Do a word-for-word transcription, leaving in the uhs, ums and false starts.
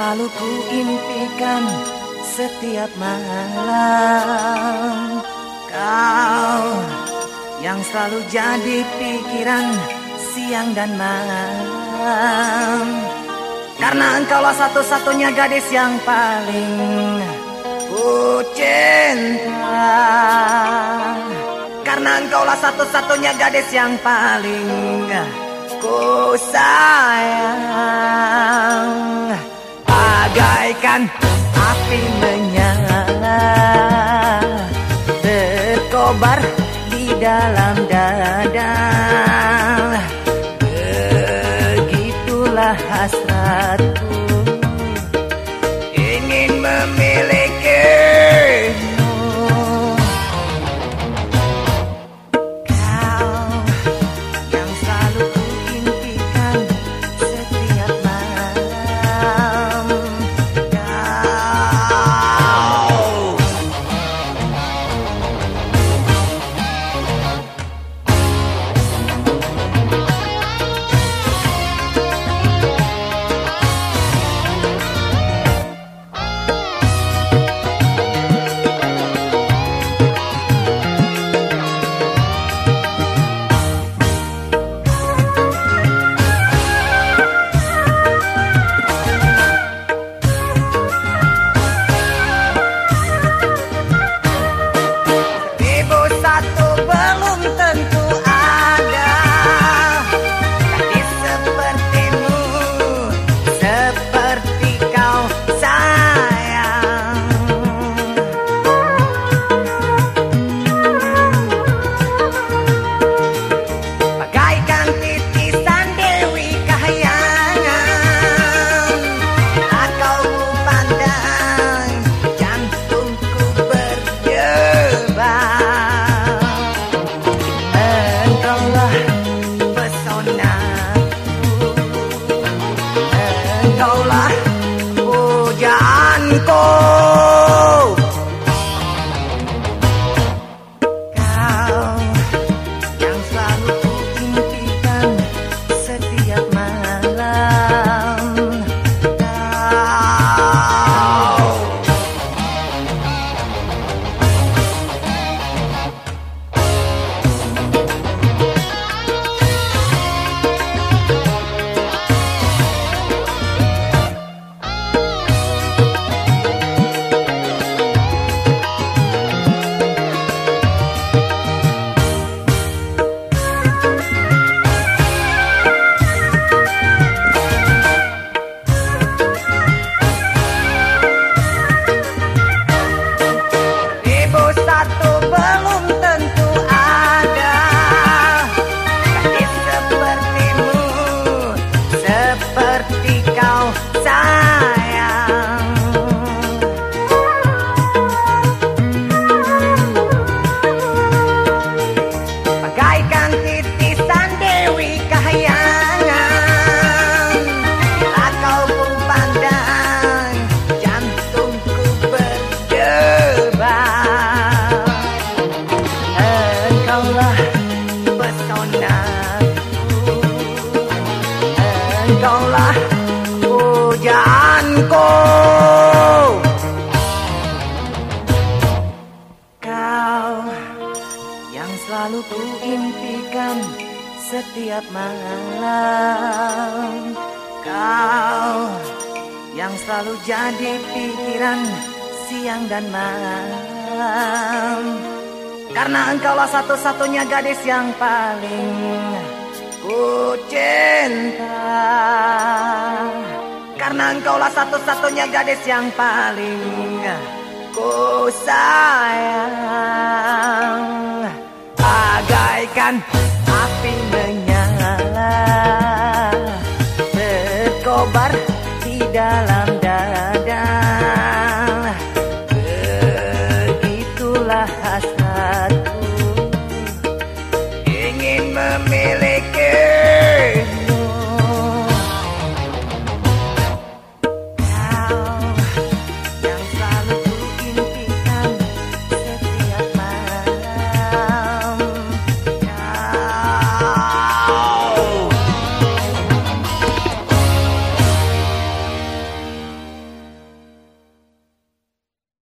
selalu ku impikan setiap malam. Kau yang selalu jadi pikiran siang dan malam. Karena engkaulah satu-satunya gadis yang paling ku cinta. Karena engkaulah satu-satunya gadis yang paling ku sayang. Bagaikan api menyala berkobar di dalam dada. Begitulah hasratku ingin memilikimu. Kau yang selalu ku impikan setiap malam. Engkaulah pujaanku. Kau yang selalu ku impikan setiap malam. Engkaulah pujaanku. Kau yang selalu ku impikan setiap malam. Kau yang selalu jadi pikiran siang dan malam. Karena engkaulah satu-satunya gadis yang paling ku cinta. Karena engkaulah satu-satunya gadis yang paling ku sayang. Bagaikan api